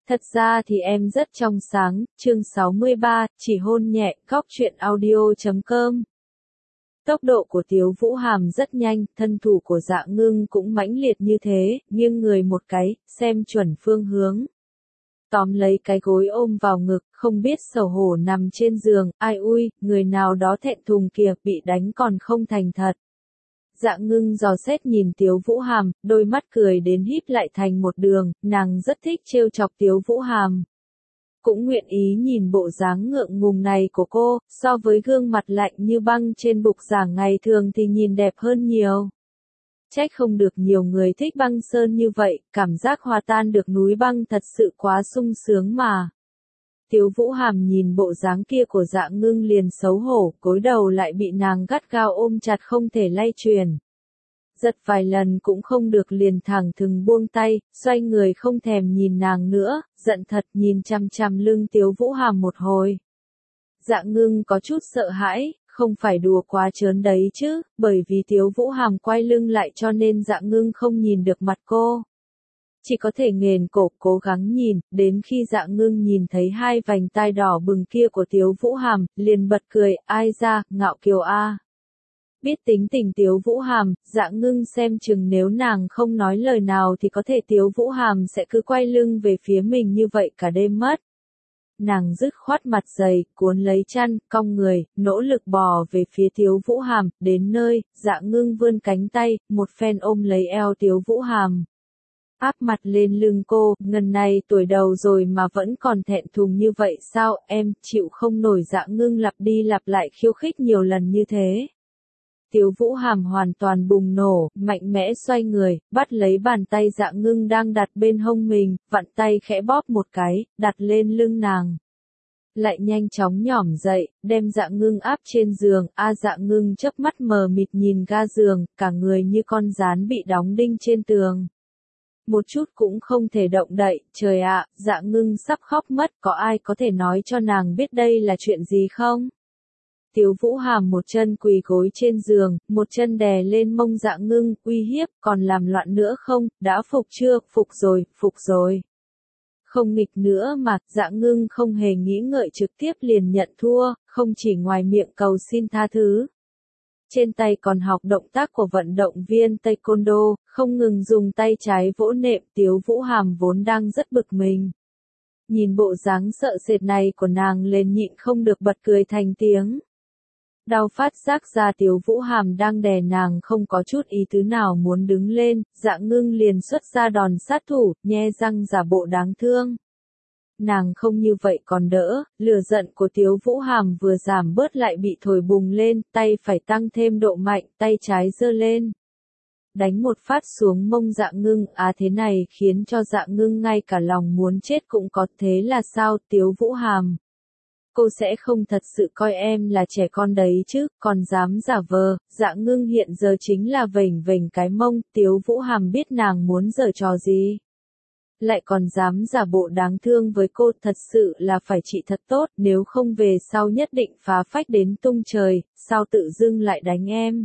Thật ra thì em rất trong sáng, chương 63, chỉ hôn nhẹ, góc truyện audio.com. Tốc độ của Tiếu Vũ Hàm rất nhanh, thân thủ của Dạ Ngưng cũng mãnh liệt như thế, nghiêng người một cái, xem chuẩn phương hướng. Tóm lấy cái gối ôm vào ngực, không biết xấu hổ nằm trên giường, ai ui, người nào đó thẹn thùng kìa, bị đánh còn không thành thật. Dạ Ngưng dò xét nhìn Tiếu Vũ Hàm, đôi mắt cười đến híp lại thành một đường, nàng rất thích trêu chọc Tiếu Vũ Hàm. Cũng nguyện ý nhìn bộ dáng ngượng ngùng này của cô, so với gương mặt lạnh như băng trên bục giảng ngày thường thì nhìn đẹp hơn nhiều. Trách không được nhiều người thích băng sơn như vậy, cảm giác hòa tan được núi băng thật sự quá sung sướng mà. Tiếu Vũ Hàm nhìn bộ dáng kia của Dạ Ngưng liền xấu hổ, cúi đầu lại bị nàng gắt gao ôm chặt không thể lay chuyển. Giật vài lần cũng không được liền thẳng thừng buông tay, xoay người không thèm nhìn nàng nữa, giận thật nhìn chằm chằm lưng Tiếu Vũ Hàm một hồi. Dạ Ngưng có chút sợ hãi, không phải đùa quá trớn đấy chứ, bởi vì Tiếu Vũ Hàm quay lưng lại cho nên Dạ Ngưng không nhìn được mặt cô. Chỉ có thể nghền cổ cố gắng nhìn, đến khi Dạ Ngưng nhìn thấy hai vành tai đỏ bừng kia của Tiếu Vũ Hàm, liền bật cười, ai ra, ngạo kiều a. Biết tính tình Tiếu Vũ Hàm, Dạ Ngưng xem chừng nếu nàng không nói lời nào thì có thể Tiếu Vũ Hàm sẽ cứ quay lưng về phía mình như vậy cả đêm mất. Nàng dứt khoát mặt dày, cuốn lấy chăn, cong người, nỗ lực bò về phía Tiếu Vũ Hàm, đến nơi, Dạ Ngưng vươn cánh tay, một phen ôm lấy eo Tiếu Vũ Hàm. Áp mặt lên lưng cô, ngần này tuổi đầu rồi mà vẫn còn thẹn thùng như vậy sao, em chịu không nổi. Dạ Ngưng lặp đi lặp lại khiêu khích nhiều lần như thế. Tiếu Vũ Hàm hoàn toàn bùng nổ, mạnh mẽ xoay người, bắt lấy bàn tay Dạ Ngưng đang đặt bên hông mình, vặn tay khẽ bóp một cái, đặt lên lưng nàng. Lại nhanh chóng nhỏm dậy, đem Dạ Ngưng áp trên giường, Dạ Ngưng chớp mắt mờ mịt nhìn ga giường, cả người như con gián bị đóng đinh trên tường. Một chút cũng không thể động đậy, trời ạ, Dạ Ngưng sắp khóc mất, có ai có thể nói cho nàng biết đây là chuyện gì không? Tiếu Vũ Hàm một chân quỳ gối trên giường, một chân đè lên mông Dạ Ngưng, uy hiếp, còn làm loạn nữa không, đã phục chưa, phục rồi. Không nghịch nữa mà, Dạ Ngưng không hề nghĩ ngợi trực tiếp liền nhận thua, không chỉ ngoài miệng cầu xin tha thứ. Trên tay còn học động tác của vận động viên taekwondo, không ngừng dùng tay trái vỗ nệm. Tiếu Vũ Hàm vốn đang rất bực mình. Nhìn bộ dáng sợ sệt này của nàng lên nhịn không được bật cười thành tiếng. Đau phát giác ra Tiếu Vũ Hàm đang đè nàng không có chút ý tứ nào muốn đứng lên, Dạ Ngưng liền xuất ra đòn sát thủ, nhe răng giả bộ đáng thương. Nàng không như vậy còn đỡ, lửa giận của Tiếu Vũ Hàm vừa giảm bớt lại bị thổi bùng lên, tay phải tăng thêm độ mạnh, tay trái giơ lên. Đánh một phát xuống mông Dạ Ngưng, thế này khiến cho Dạ Ngưng ngay cả lòng muốn chết cũng có. Thế là sao, Tiếu Vũ Hàm? Cô sẽ không thật sự coi em là trẻ con đấy chứ, còn dám giả vờ. Dạ Ngưng hiện giờ chính là vểnh vểnh cái mông, Tiếu Vũ Hàm biết nàng muốn giở trò gì. Lại còn dám giả bộ đáng thương với cô, thật sự là phải trị thật tốt, nếu không về sau nhất định phá phách đến tung trời, sao tự dưng lại đánh em?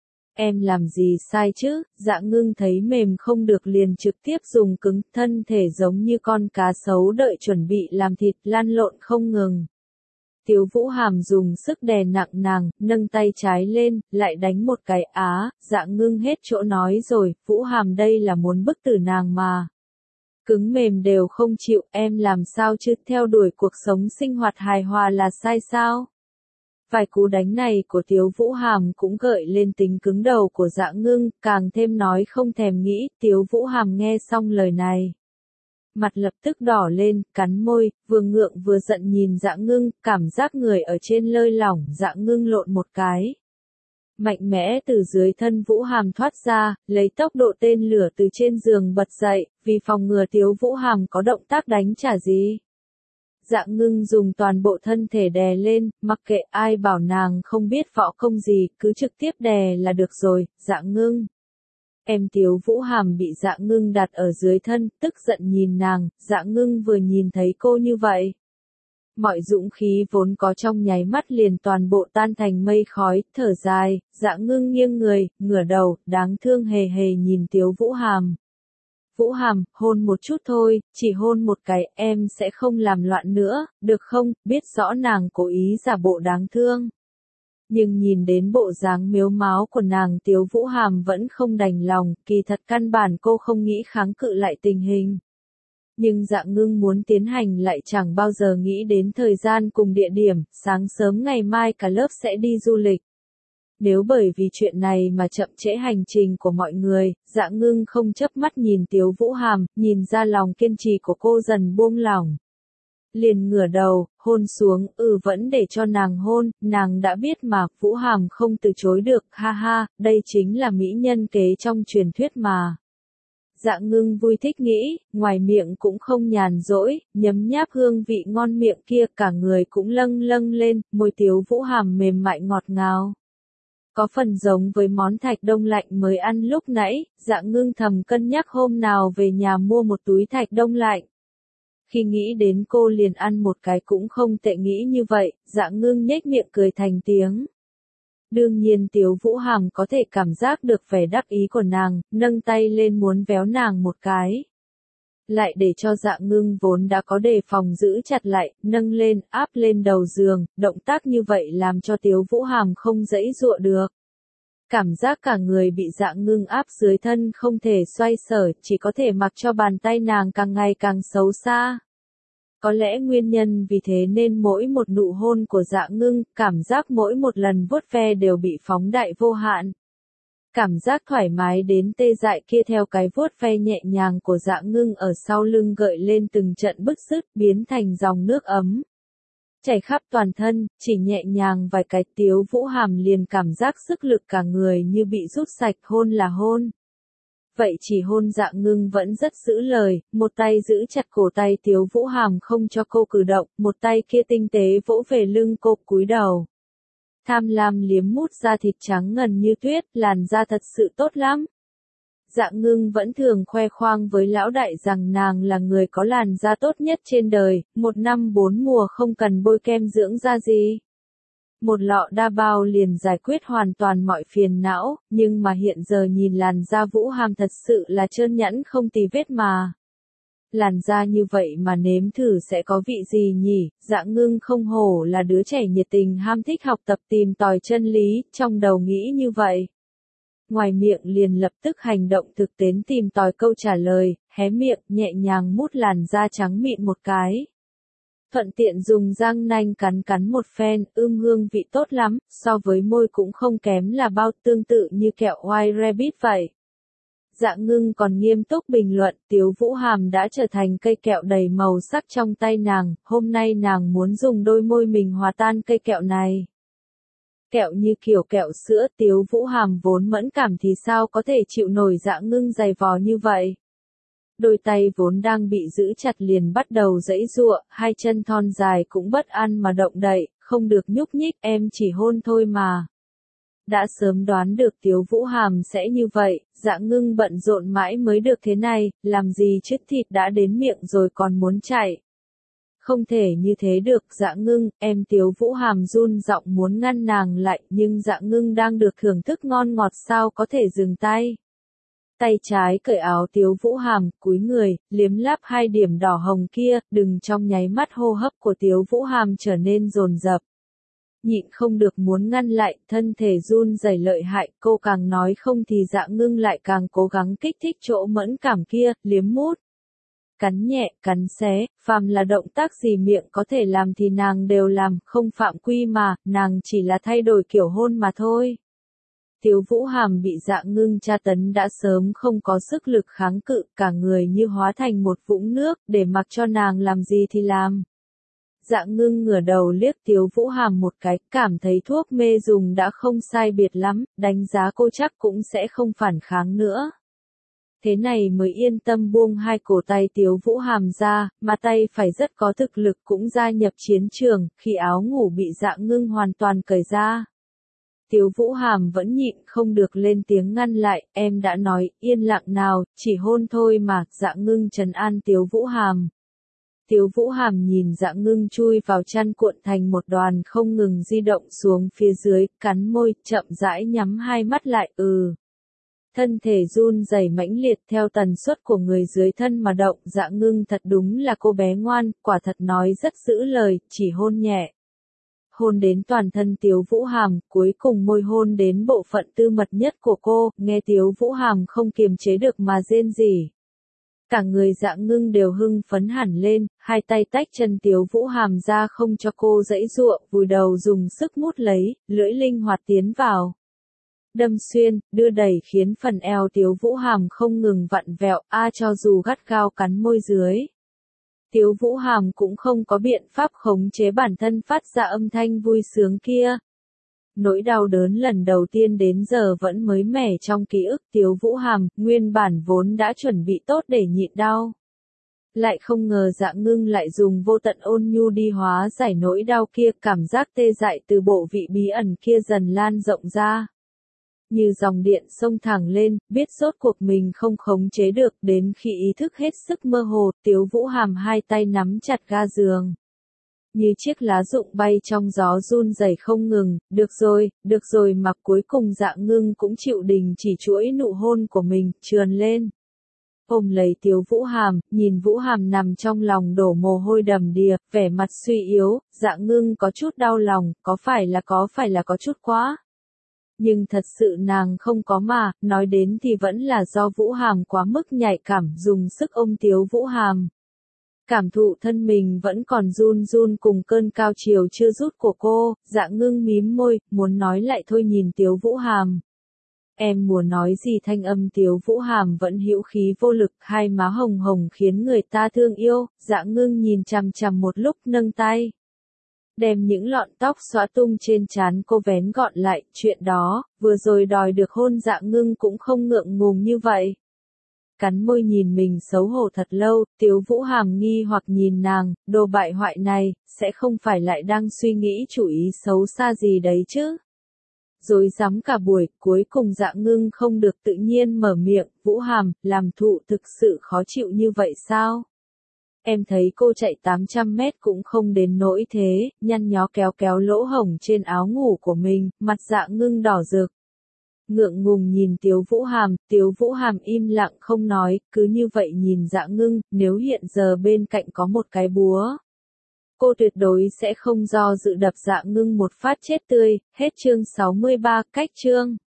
Em làm gì sai chứ? Dạ Ngưng thấy mềm không được liền trực tiếp dùng cứng, thân thể giống như con cá sấu đợi chuẩn bị làm thịt, lăn lộn không ngừng. Tiếu Vũ Hàm dùng sức đè nặng nàng, nâng tay trái lên, lại đánh một cái. Dạ Ngưng hết chỗ nói rồi, Vũ Hàm đây là muốn bức tử nàng mà. Cứng mềm đều không chịu, em làm sao chứ, theo đuổi cuộc sống sinh hoạt hài hòa là sai sao? Vài cú đánh này của Tiếu Vũ Hàm cũng gợi lên tính cứng đầu của Dạ Ngưng, càng thêm nói không thèm nghĩ. Tiếu Vũ Hàm nghe xong lời này, mặt lập tức đỏ lên, cắn môi, vừa ngượng vừa giận nhìn Dạ Ngưng, cảm giác người ở trên lơi lỏng. Dạ Ngưng lộn một cái, mạnh mẽ từ dưới thân Vũ Hàm thoát ra, lấy tốc độ tên lửa từ trên giường bật dậy, vì phòng ngừa Tiếu Vũ Hàm có động tác đánh trả gì. Dạ Ngưng dùng toàn bộ thân thể đè lên, mặc kệ ai bảo nàng không biết võ công gì, cứ trực tiếp đè là được rồi. Dạ Ngưng. Em Tiếu Vũ Hàm bị Dạ Ngưng đặt ở dưới thân, tức giận nhìn nàng. Dạ Ngưng vừa nhìn thấy cô như vậy, mọi dũng khí vốn có trong nháy mắt liền toàn bộ tan thành mây khói, thở dài. Dạ Ngưng nghiêng người, ngửa đầu, đáng thương hề hề nhìn Tiếu Vũ Hàm. Vũ Hàm, hôn một chút thôi, chỉ hôn một cái, em sẽ không làm loạn nữa, được không, biết rõ nàng cố ý giả bộ đáng thương. Nhưng nhìn đến bộ dáng mếu máo của nàng Tiếu Vũ Hàm vẫn không đành lòng, kỳ thật căn bản cô không nghĩ kháng cự lại tình hình. Nhưng Dạ Ngưng muốn tiến hành lại chẳng bao giờ nghĩ đến thời gian cùng địa điểm, sáng sớm ngày mai cả lớp sẽ đi du lịch. Nếu bởi vì chuyện này mà chậm trễ hành trình của mọi người, Dạ Ngưng không chớp mắt nhìn Tiếu Vũ Hàm, nhìn ra lòng kiên trì của cô dần buông lỏng. Liền ngửa đầu, hôn xuống, vẫn để cho nàng hôn, nàng đã biết mà, Vũ Hàm không từ chối được, ha ha, đây chính là mỹ nhân kế trong truyền thuyết mà. Dạ Ngưng vui thích nghĩ, ngoài miệng cũng không nhàn rỗi, nhấm nháp hương vị ngon miệng kia, cả người cũng lâng lâng lên, môi Tiếu Vũ Hàm mềm mại ngọt ngào. Có phần giống với món thạch đông lạnh mới ăn lúc nãy, Dạ Ngưng thầm cân nhắc hôm nào về nhà mua một túi thạch đông lạnh. Khi nghĩ đến cô liền ăn một cái cũng không tệ, nghĩ như vậy, Dạ Ngưng nhếch miệng cười thành tiếng. Đương nhiên Tiếu Vũ Hàm có thể cảm giác được vẻ đắc ý của nàng, nâng tay lên muốn véo nàng một cái. Lại để cho Dạ Ngưng vốn đã có đề phòng giữ chặt lại, nâng lên, áp lên đầu giường, động tác như vậy làm cho Tiếu Vũ Hàm không giãy giụa được. Cảm giác cả người bị Dạ Ngưng áp dưới thân không thể xoay sở, chỉ có thể mặc cho bàn tay nàng càng ngày càng xấu xa. Có lẽ nguyên nhân vì thế nên mỗi một nụ hôn của Dạ Ngưng, cảm giác mỗi một lần vuốt ve đều bị phóng đại vô hạn. Cảm giác thoải mái đến tê dại kia theo cái vuốt ve nhẹ nhàng của Dạ Ngưng ở sau lưng gợi lên từng trận bứt rứt, biến thành dòng nước ấm. Chảy khắp toàn thân, chỉ nhẹ nhàng vài cái Tiếu Vũ Hàm liền cảm giác sức lực cả người như bị rút sạch, hôn là hôn. Vậy chỉ hôn Dạ Ngưng vẫn rất giữ lời, một tay giữ chặt cổ tay Tiếu Vũ Hàm không cho cô cử động, một tay kia tinh tế vỗ về lưng cô, cúi đầu. Tham lam liếm mút da thịt trắng ngần như tuyết, làn da thật sự tốt lắm. Dạ Ngưng vẫn thường khoe khoang với lão đại rằng nàng là người có làn da tốt nhất trên đời, 1 năm 4 mùa không cần bôi kem dưỡng da gì. Một lọ đa bao liền giải quyết hoàn toàn mọi phiền não, nhưng mà hiện giờ nhìn làn da Vũ Hàm thật sự là trơn nhẵn không tì vết mà. Làn da như vậy mà nếm thử sẽ có vị gì nhỉ? Dạ Ngưng không hổ là đứa trẻ nhiệt tình ham thích học tập tìm tòi chân lý, trong đầu nghĩ như vậy. Ngoài miệng liền lập tức hành động thực tế tìm tòi câu trả lời, hé miệng nhẹ nhàng mút làn da trắng mịn một cái. Thuận tiện dùng răng nanh cắn cắn một phen, hương vị tốt lắm, so với môi cũng không kém là bao, tương tự như kẹo White Rabbit vậy. Dạ Ngưng còn nghiêm túc bình luận, Tiếu Vũ Hàm đã trở thành cây kẹo đầy màu sắc trong tay nàng, hôm nay nàng muốn dùng đôi môi mình hòa tan cây kẹo này. Kẹo như kiểu kẹo sữa, Tiếu Vũ Hàm vốn mẫn cảm thì sao có thể chịu nổi Dạ Ngưng giày vò như vậy. Đôi tay vốn đang bị giữ chặt liền bắt đầu giãy giụa, hai chân thon dài cũng bất an mà động đậy, không được nhúc nhích, em chỉ hôn thôi mà. Đã sớm đoán được Tiếu Vũ Hàm sẽ như vậy, Dạ Ngưng bận rộn mãi mới được thế này, làm gì chứ, thịt đã đến miệng rồi còn muốn chạy. Không thể như thế được, Dạ Ngưng, em. Tiếu Vũ Hàm run giọng muốn ngăn nàng lại, nhưng Dạ Ngưng đang được thưởng thức ngon ngọt sao có thể dừng tay. Tay trái cởi áo Tiếu Vũ Hàm, cúi người, liếm láp 2 điểm đỏ hồng kia, đừng trong nháy mắt hô hấp của Tiếu Vũ Hàm trở nên dồn dập. Nhịn không được muốn ngăn lại, thân thể run rẩy lợi hại, cô càng nói không thì Dạ Ngưng lại càng cố gắng kích thích chỗ mẫn cảm kia, liếm mút. Cắn nhẹ, cắn xé, phàm là động tác gì miệng có thể làm thì nàng đều làm, không phạm quy mà, nàng chỉ là thay đổi kiểu hôn mà thôi. Tiếu Vũ Hàm bị Dạ Ngưng tra tấn đã sớm không có sức lực kháng cự, cả người như hóa thành một vũng nước, để mặc cho nàng làm gì thì làm. Dạ Ngưng ngửa đầu liếc Tiếu Vũ Hàm một cái, cảm thấy thuốc mê dùng đã không sai biệt lắm, đánh giá cô chắc cũng sẽ không phản kháng nữa. Thế này mới yên tâm buông hai cổ tay Tiếu Vũ Hàm ra, mà tay phải rất có thực lực cũng gia nhập chiến trường, khi áo ngủ bị Dạ Ngưng hoàn toàn cởi ra. Tiếu Vũ Hàm vẫn nhịn không được lên tiếng ngăn lại, em đã nói, yên lặng nào, chỉ hôn thôi mà, Dạ Ngưng trấn an Tiếu Vũ Hàm. Tiếu Vũ Hàm nhìn Dạ Ngưng chui vào chăn cuộn thành một đoàn không ngừng di động xuống phía dưới, cắn môi, chậm rãi nhắm hai mắt lại, Thân thể run rẩy mãnh liệt theo tần suất của người dưới thân mà động. Dạ Ngưng thật đúng là cô bé ngoan, quả thật nói rất giữ lời, chỉ hôn nhẹ. Hôn đến toàn thân Tiếu Vũ Hàm, cuối cùng môi hôn đến bộ phận tư mật nhất của cô, nghe Tiếu Vũ Hàm không kiềm chế được mà rên rỉ. Cả người Dạ Ngưng đều hưng phấn hẳn lên, hai tay tách chân Tiếu Vũ Hàm ra không cho cô giãy giụa, vùi đầu dùng sức mút lấy, lưỡi linh hoạt tiến vào. Đâm xuyên, đưa đẩy khiến phần eo Tiếu Vũ Hàm không ngừng vặn vẹo, cho dù gắt gao cắn môi dưới. Tiếu Vũ Hàm cũng không có biện pháp khống chế bản thân phát ra âm thanh vui sướng kia. Nỗi đau đớn lần đầu tiên đến giờ vẫn mới mẻ trong ký ức Tiếu Vũ Hàm, nguyên bản vốn đã chuẩn bị tốt để nhịn đau. Lại không ngờ Dạ Ngưng lại dùng vô tận ôn nhu đi hóa giải nỗi đau kia, cảm giác tê dại từ bộ vị bí ẩn kia dần lan rộng ra. Như dòng điện xông thẳng lên, biết rốt cuộc mình không khống chế được, đến khi ý thức hết sức mơ hồ, Tiếu Vũ Hàm hai tay nắm chặt ga giường. Như chiếc lá rụng bay trong gió run rẩy không ngừng, được rồi mà cuối cùng Dạ Ngưng cũng chịu đình chỉ chuỗi nụ hôn của mình, trườn lên. Ôm lấy Tiếu Vũ Hàm, nhìn Vũ Hàm nằm trong lòng đổ mồ hôi đầm đìa, vẻ mặt suy yếu, Dạ Ngưng có chút đau lòng, có phải là có chút quá. Nhưng thật sự nàng không có mà, nói đến thì vẫn là do Vũ Hàm quá mức nhạy cảm, dùng sức ôm Tiếu Vũ Hàm. Cảm thụ thân mình vẫn còn run run cùng cơn cao chiều chưa rút của cô, Dạ Ngưng mím môi, muốn nói lại thôi nhìn Tiếu Vũ Hàm. Em muốn nói gì, thanh âm Tiếu Vũ Hàm vẫn hữu khí vô lực, hai má hồng hồng khiến người ta thương yêu. Dạ Ngưng nhìn chằm chằm một lúc, nâng tay đem những lọn tóc xõa tung trên trán cô vén gọn lại, chuyện đó, vừa rồi đòi được hôn Dạ Ngưng cũng không ngượng ngùng như vậy. Cắn môi nhìn mình xấu hổ thật lâu, Tiếu Vũ Hàm nghi hoặc nhìn nàng, đồ bại hoại này, sẽ không phải lại đang suy nghĩ chủ ý xấu xa gì đấy chứ. Rối rắm cả buổi, cuối cùng Dạ Ngưng không được tự nhiên mở miệng, Vũ Hàm, làm thụ thực sự khó chịu như vậy sao? Em thấy cô chạy 800 mét cũng không đến nỗi thế, nhăn nhó kéo kéo lỗ hổng trên áo ngủ của mình, mặt Dạ Ngưng đỏ rực. Ngượng ngùng nhìn Tiếu Vũ Hàm im lặng không nói, cứ như vậy nhìn Dạ Ngưng, nếu hiện giờ bên cạnh có một cái búa. Cô tuyệt đối sẽ không do dự đập Dạ Ngưng một phát chết tươi, hết chương 63, cách chương.